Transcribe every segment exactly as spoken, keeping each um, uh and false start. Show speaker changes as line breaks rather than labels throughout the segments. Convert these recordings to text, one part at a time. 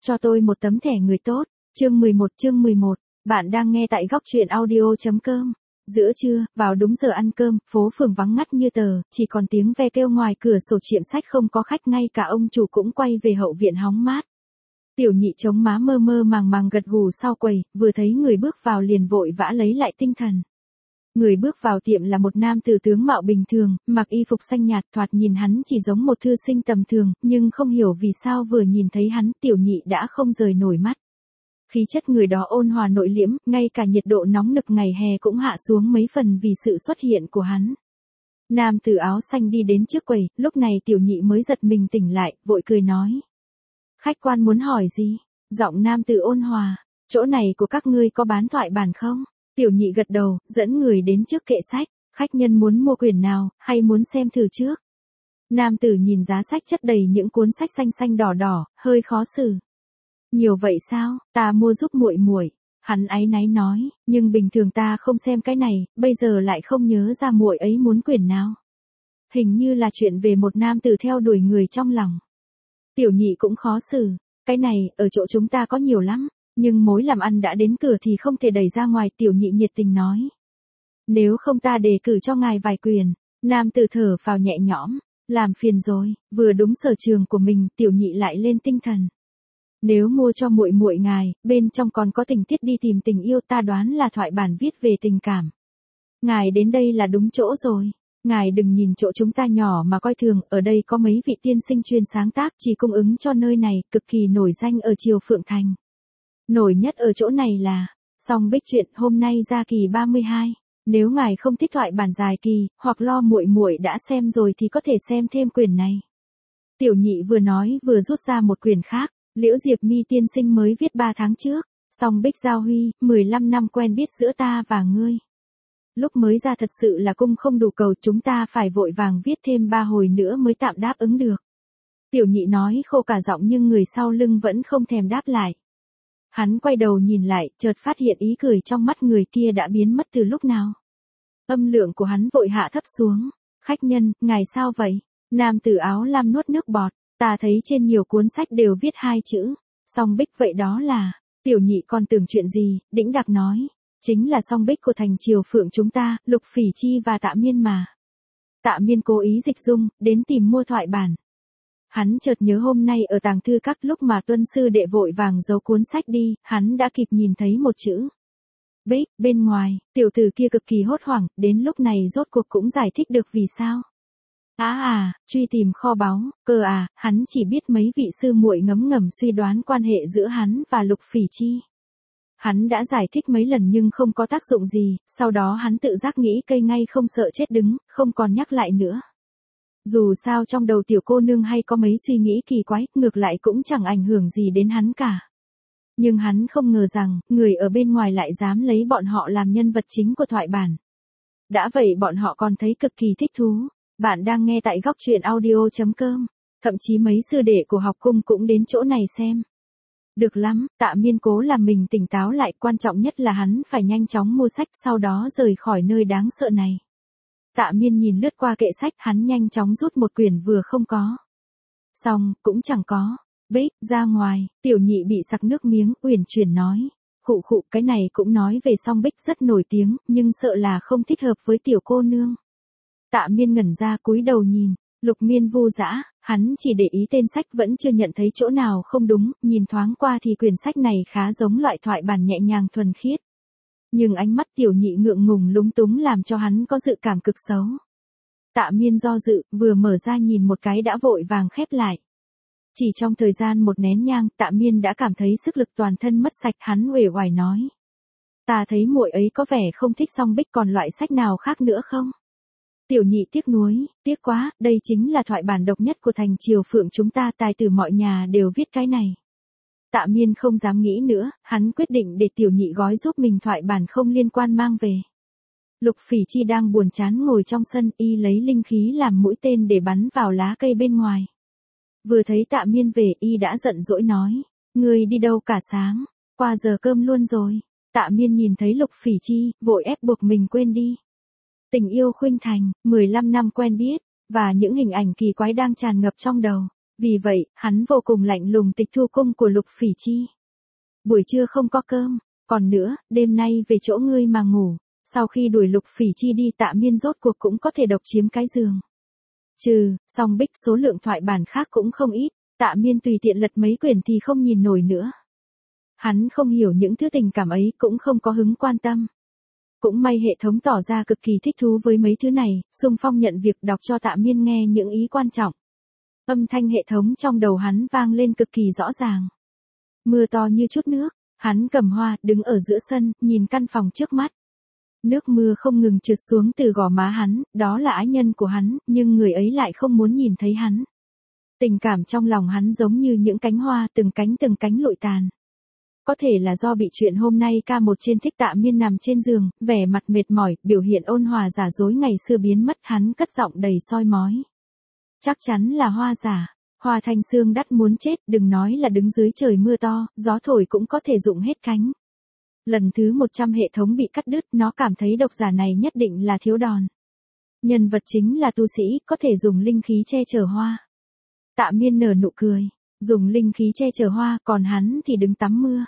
cho tôi một tấm thẻ người tốt. Chương mười một chương mười một, bạn đang nghe tại góc truyện audio.com. Giữa trưa, vào đúng giờ ăn cơm, phố phường vắng ngắt như tờ, chỉ còn tiếng ve kêu ngoài cửa sổ tiệm sách không có khách, ngay cả ông chủ cũng quay về hậu viện hóng mát. Tiểu Nhị chống má mơ mơ màng màng gật gù sau quầy, vừa thấy người bước vào liền vội vã lấy lại tinh thần. Người bước vào tiệm là một nam tử tướng mạo bình thường, mặc y phục xanh nhạt, thoạt nhìn hắn chỉ giống một thư sinh tầm thường, nhưng không hiểu vì sao vừa nhìn thấy hắn, Tiểu Nhị đã không rời nổi mắt. Khí chất người đó ôn hòa nội liễm, ngay cả nhiệt độ nóng nực ngày hè cũng hạ xuống mấy phần vì sự xuất hiện của hắn. Nam tử áo xanh đi đến trước quầy, lúc này Tiểu Nhị mới giật mình tỉnh lại, vội cười nói. Khách quan muốn hỏi gì? Giọng nam tử ôn hòa, chỗ này của các ngươi có bán thoại bản không? Tiểu Nhị gật đầu, dẫn người đến trước kệ sách, khách nhân muốn mua quyển nào, hay muốn xem thử trước? Nam tử nhìn giá sách chất đầy những cuốn sách xanh xanh đỏ đỏ, hơi khó xử. Nhiều vậy sao, ta mua giúp muội muội. Hắn áy náy nói, nhưng bình thường ta không xem cái này, bây giờ lại không nhớ ra muội ấy muốn quyển nào. Hình như là chuyện về một nam tử theo đuổi người trong lòng. Tiểu Nhị cũng khó xử, cái này, ở chỗ chúng ta có nhiều lắm, nhưng mối làm ăn đã đến cửa thì không thể đẩy ra ngoài. Tiểu Nhị nhiệt tình nói. Nếu không ta đề cử cho ngài vài quyền. Nam tử thở phào nhẹ nhõm, làm phiền rồi, vừa đúng sở trường của mình. Tiểu Nhị lại lên tinh thần. Nếu mua cho muội muội ngài, bên trong còn có tình tiết đi tìm tình yêu, ta đoán là thoại bản viết về tình cảm. Ngài đến đây là đúng chỗ rồi. Ngài đừng nhìn chỗ chúng ta nhỏ mà coi thường, ở đây có mấy vị tiên sinh chuyên sáng tác chỉ cung ứng cho nơi này, cực kỳ nổi danh ở Triều Phượng Thành. Nổi nhất ở chỗ này là, Song Bích truyện hôm nay ra kỳ ba mươi hai. Nếu ngài không thích thoại bản dài kỳ, hoặc lo muội muội đã xem rồi thì có thể xem thêm quyển này. Tiểu Nhị vừa nói vừa rút ra một quyển khác. Liễu Diệp Mi tiên sinh mới viết ba tháng trước, Song Bích giao huy, mười lăm năm quen biết giữa ta và ngươi. Lúc mới ra thật sự là cung không đủ cầu, chúng ta phải vội vàng viết thêm ba hồi nữa mới tạm đáp ứng được. Tiểu Nhị nói khô cả giọng nhưng người sau lưng vẫn không thèm đáp lại. Hắn quay đầu nhìn lại, chợt phát hiện ý cười trong mắt người kia đã biến mất từ lúc nào. Âm lượng của hắn vội hạ thấp xuống. Khách nhân, ngài sao vậy? Nam tử áo lam nuốt nước bọt. Ta thấy trên nhiều cuốn sách đều viết hai chữ, Song Bích, vậy đó là. Tiểu Nhị còn tưởng chuyện gì, đĩnh đạc nói. Chính là Song Bích của thành Triều Phượng chúng ta, Lục Phỉ Chi và Tạ Miên mà. Tạ Miên cố ý dịch dung, đến tìm mua thoại bản. Hắn chợt nhớ hôm nay ở tàng thư các, lúc mà Tuân sư đệ vội vàng giấu cuốn sách đi, hắn đã kịp nhìn thấy một chữ Bích bên ngoài. Tiểu tử kia cực kỳ hốt hoảng, đến lúc này rốt cuộc cũng giải thích được vì sao. À à, truy tìm kho báu, cơ à, hắn chỉ biết mấy vị sư muội ngấm ngầm suy đoán quan hệ giữa hắn và Lục Phỉ Chi. Hắn đã giải thích mấy lần nhưng không có tác dụng gì, sau đó hắn tự giác nghĩ cây ngay không sợ chết đứng, không còn nhắc lại nữa. Dù sao trong đầu tiểu cô nương hay có mấy suy nghĩ kỳ quái, ngược lại cũng chẳng ảnh hưởng gì đến hắn cả. Nhưng hắn không ngờ rằng, người ở bên ngoài lại dám lấy bọn họ làm nhân vật chính của thoại bản. Đã vậy bọn họ còn thấy cực kỳ thích thú. Bạn đang nghe tại góc truyện audio.com. Thậm chí mấy sư đệ của học cung cũng đến chỗ này xem. Được lắm, Tạ Miên cố làm mình tỉnh táo lại, quan trọng nhất là hắn phải nhanh chóng mua sách, sau đó rời khỏi nơi đáng sợ này. Tạ Miên nhìn lướt qua kệ sách, hắn nhanh chóng rút một quyển vừa không có. Xong, cũng chẳng có. Bích, ra ngoài. Tiểu Nhị bị sặc nước miếng, uyển chuyển nói. Khụ khụ, cái này cũng nói về Song Bích rất nổi tiếng, nhưng sợ là không thích hợp với tiểu cô nương. Tạ Miên ngẩn ra cúi đầu nhìn, Lục Miên Vu dã, hắn chỉ để ý tên sách vẫn chưa nhận thấy chỗ nào không đúng, nhìn thoáng qua thì quyển sách này khá giống loại thoại bản nhẹ nhàng thuần khiết. Nhưng ánh mắt Tiểu Nhị ngượng ngùng lúng túng làm cho hắn có dự cảm cực xấu. Tạ Miên do dự, vừa mở ra nhìn một cái đã vội vàng khép lại. Chỉ trong thời gian một nén nhang, Tạ Miên đã cảm thấy sức lực toàn thân mất sạch, hắn uể oải nói. Ta thấy muội ấy có vẻ không thích Song Bích, còn loại sách nào khác nữa không? Tiểu Nhị tiếc nuối, tiếc quá, đây chính là thoại bản độc nhất của thành Triều Phượng chúng ta, tài tử mọi nhà đều viết cái này. Tạ Miên không dám nghĩ nữa, hắn quyết định để Tiểu Nhị gói giúp mình thoại bản không liên quan mang về. Lục Phỉ Chi đang buồn chán ngồi trong sân, y lấy linh khí làm mũi tên để bắn vào lá cây bên ngoài. Vừa thấy Tạ Miên về, y đã giận dỗi nói, ngươi đi đâu cả sáng, qua giờ cơm luôn rồi. Tạ Miên nhìn thấy Lục Phỉ Chi, vội ép buộc mình quên đi. Tình yêu khuynh thành, mười lăm năm quen biết, và những hình ảnh kỳ quái đang tràn ngập trong đầu. Vì vậy, hắn vô cùng lạnh lùng tịch thu cung của Lục Phỉ Chi. Buổi trưa không có cơm, còn nữa, đêm nay về chỗ ngươi mà ngủ. Sau khi đuổi Lục Phỉ Chi đi, Tạ Miên rốt cuộc cũng có thể độc chiếm cái giường. Trừ, song bích số lượng thoại bản khác cũng không ít, Tạ Miên tùy tiện lật mấy quyển thì không nhìn nổi nữa. Hắn không hiểu những thứ tình cảm ấy, cũng không có hứng quan tâm. Cũng may hệ thống tỏ ra cực kỳ thích thú với mấy thứ này, xung phong nhận việc đọc cho Tạ Miên nghe những ý quan trọng. Âm thanh hệ thống trong đầu hắn vang lên cực kỳ rõ ràng. Mưa to như chút nước, hắn cầm hoa, đứng ở giữa sân, nhìn căn phòng trước mắt. Nước mưa không ngừng trượt xuống từ gò má hắn, đó là ái nhân của hắn, nhưng người ấy lại không muốn nhìn thấy hắn. Tình cảm trong lòng hắn giống như những cánh hoa, từng cánh từng cánh lụi tàn. Có thể là do bị chuyện hôm nay ca một trên thích. Tạ Miên nằm trên giường, vẻ mặt mệt mỏi, biểu hiện ôn hòa giả dối ngày xưa biến mất, hắn cất giọng đầy soi mói. Chắc chắn là hoa giả, hoa thanh xương đắt muốn chết, đừng nói là đứng dưới trời mưa to, gió thổi cũng có thể rụng hết cánh. Lần thứ một trăm hệ thống bị cắt đứt, nó cảm thấy độc giả này nhất định là thiếu đòn. Nhân vật chính là tu sĩ, có thể dùng linh khí che chở hoa. Tạ Miên nở nụ cười, dùng linh khí che chở hoa, còn hắn thì đứng tắm mưa.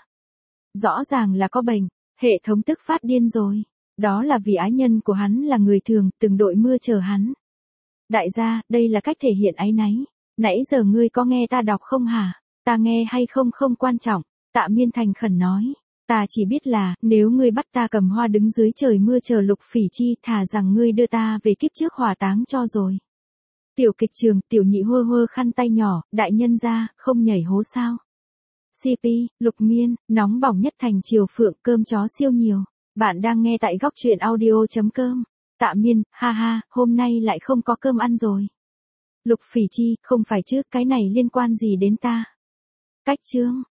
Rõ ràng là có bệnh, hệ thống tức phát điên rồi. Đó là vì ái nhân của hắn là người thường, từng đội mưa chờ hắn. Đại gia, đây là cách thể hiện áy náy. Nãy giờ ngươi có nghe ta đọc không hả? Ta nghe hay không không quan trọng, Tạ Miên thành khẩn nói. Ta chỉ biết là, nếu ngươi bắt ta cầm hoa đứng dưới trời mưa chờ Lục Phỉ Chi, thà rằng ngươi đưa ta về kiếp trước hỏa táng cho rồi. Tiểu kịch trường, tiểu nhị hơ hơ khăn tay nhỏ, đại nhân gia, không nhảy hố sao? xê pê, Lục Miên, nóng bỏng nhất thành Triều Phượng, cơm chó siêu nhiều. Bạn đang nghe tại góc truyện audio.com. Tạ Miên, ha ha, hôm nay lại không có cơm ăn rồi. Lục Phỉ Chi, không phải chứ, cái này liên quan gì đến ta? Cách chương.